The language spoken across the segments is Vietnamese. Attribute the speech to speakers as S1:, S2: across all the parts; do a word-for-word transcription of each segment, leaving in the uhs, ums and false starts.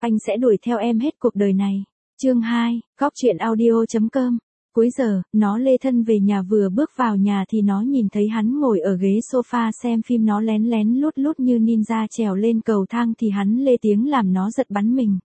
S1: anh sẽ đuổi theo em hết cuộc đời này. Chương hai, góc truyện audio chấm com. Cuối giờ, nó lê thân về nhà, vừa bước vào nhà thì nó nhìn thấy hắn ngồi ở ghế sofa xem phim. Nó lén lén lút lút như ninja trèo lên cầu thang thì hắn lê tiếng làm nó giật bắn mình.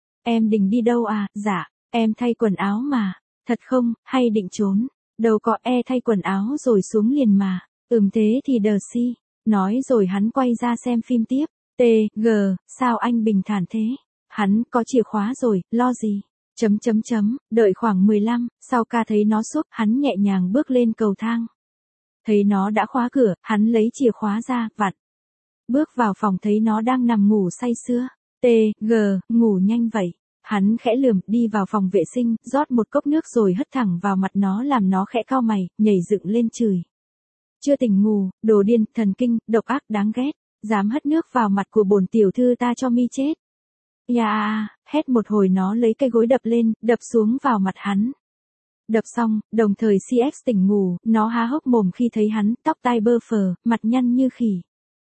S1: Em định đi đâu à? Dạ, em thay quần áo mà. Thật không, hay định trốn? Đâu có, e thay quần áo rồi xuống liền mà. Ừm thế thì đờ si. Nói rồi hắn quay ra xem phim tiếp. T, G, sao anh bình thản thế? Hắn có chìa khóa rồi, lo gì? Chấm chấm chấm, đợi khoảng mười lăm, sau ca thấy nó xúc, hắn nhẹ nhàng bước lên cầu thang. Thấy nó đã khóa cửa, hắn lấy chìa khóa ra, vặn. Bước vào phòng thấy nó đang nằm ngủ say sưa. T, G, ngủ nhanh vậy. Hắn khẽ lườm, đi vào phòng vệ sinh, rót một cốc nước rồi hất thẳng vào mặt nó làm nó khẽ cau mày, nhảy dựng lên chửi. Chưa tỉnh ngủ, đồ điên, thần kinh, độc ác, đáng ghét. Dám hất nước vào mặt của bổn tiểu thư ta cho mi chết. Ya à, hét một hồi nó lấy cây gối đập lên, đập xuống vào mặt hắn. Đập xong, đồng thời xê ích tỉnh ngủ, nó há hốc mồm khi thấy hắn, tóc tai bơ phờ, mặt nhăn như khỉ.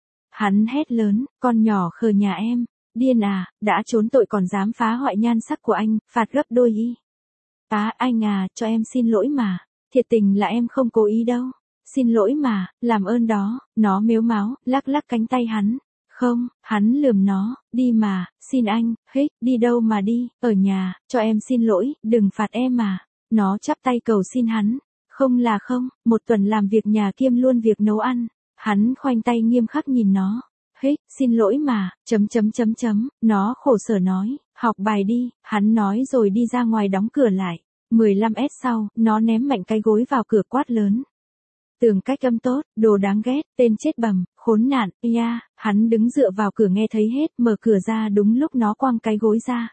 S1: Hắn hét lớn, con nhỏ khờ nhà em, điên à, đã trốn tội còn dám phá hoại nhan sắc của anh, phạt gấp đôi y. Á, anh à, cho em xin lỗi mà, thiệt tình là em không cố ý đâu. Xin lỗi mà, làm ơn đó, nó mếu máo, lắc lắc cánh tay hắn. Không, hắn lườm nó, đi mà, xin anh, hích, đi đâu mà đi, ở nhà, cho em xin lỗi, đừng phạt em mà. Nó chắp tay cầu xin hắn. Không là không, một tuần làm việc nhà kiêm luôn việc nấu ăn. Hắn khoanh tay nghiêm khắc nhìn nó. Hích, xin lỗi mà, chấm chấm chấm chấm, nó khổ sở nói, học bài đi, hắn nói rồi đi ra ngoài đóng cửa lại. mười lăm phút sau, nó ném mạnh cái gối vào cửa quát lớn. Tường cách âm tốt, đồ đáng ghét, tên chết bầm, khốn nạn, ya, hắn đứng dựa vào cửa nghe thấy hết, mở cửa ra đúng lúc nó quăng cái gối ra.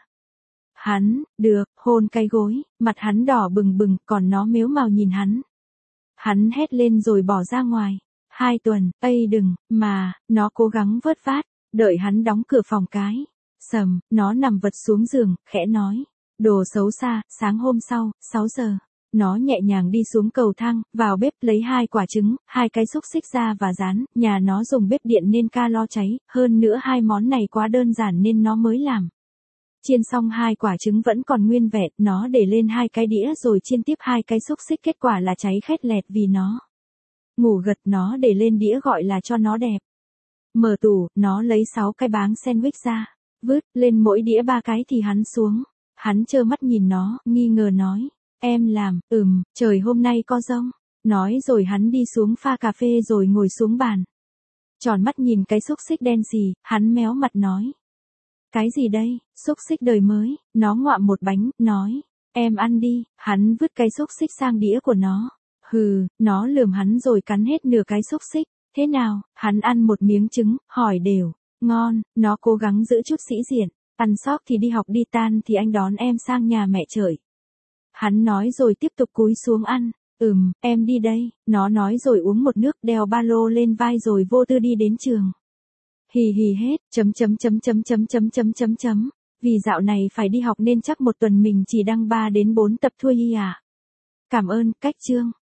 S1: Hắn, được, hôn cái gối, mặt hắn đỏ bừng bừng, còn nó mếu mào nhìn hắn. Hắn hét lên rồi bỏ ra ngoài. Hai tuần, ây đừng, mà, nó cố gắng vớt vát, đợi hắn đóng cửa phòng cái. Sầm, nó nằm vật xuống giường, khẽ nói. Đồ xấu xa, sáng hôm sau, sáu giờ. Nó nhẹ nhàng đi xuống cầu thang, vào bếp lấy hai quả trứng, hai cái xúc xích ra và rán, nhà nó dùng bếp điện nên calo cháy, hơn nữa hai món này quá đơn giản nên nó mới làm. Chiên xong hai quả trứng vẫn còn nguyên vẹn, nó để lên hai cái đĩa rồi chiên tiếp hai cái xúc xích, kết quả là cháy khét lẹt vì nó ngủ gật. Nó để lên đĩa gọi là cho nó đẹp. Mở tủ, nó lấy sáu cái báng sandwich ra, vứt lên mỗi đĩa ba cái thì hắn xuống. Hắn trơ mắt nhìn nó, nghi ngờ nói. Em làm, ừm, trời hôm nay có giông. Nói rồi hắn đi xuống pha cà phê rồi ngồi xuống bàn. Tròn mắt nhìn cái xúc xích đen xì, hắn méo mặt nói. Cái gì đây, xúc xích đời mới, nó ngoạm một bánh, nói. Em ăn đi, hắn vứt cái xúc xích sang đĩa của nó. Hừ, nó lườm hắn rồi cắn hết nửa cái xúc xích. Thế nào, hắn ăn một miếng trứng, hỏi đều. Ngon, nó cố gắng giữ chút sĩ diện. Ăn sóc thì đi học đi, tan thì anh đón em sang nhà mẹ chơi. Hắn nói rồi tiếp tục cúi xuống ăn. Ừm, em đi đây, nó nói rồi uống một nước, đeo ba lô lên vai rồi vô tư đi đến trường. Hì hì hết, chấm chấm chấm chấm chấm chấm chấm chấm chấm. Vì dạo này phải đi học nên chắc một tuần mình chỉ đăng ba đến bốn tập thôi y à. Cảm ơn, cách chương.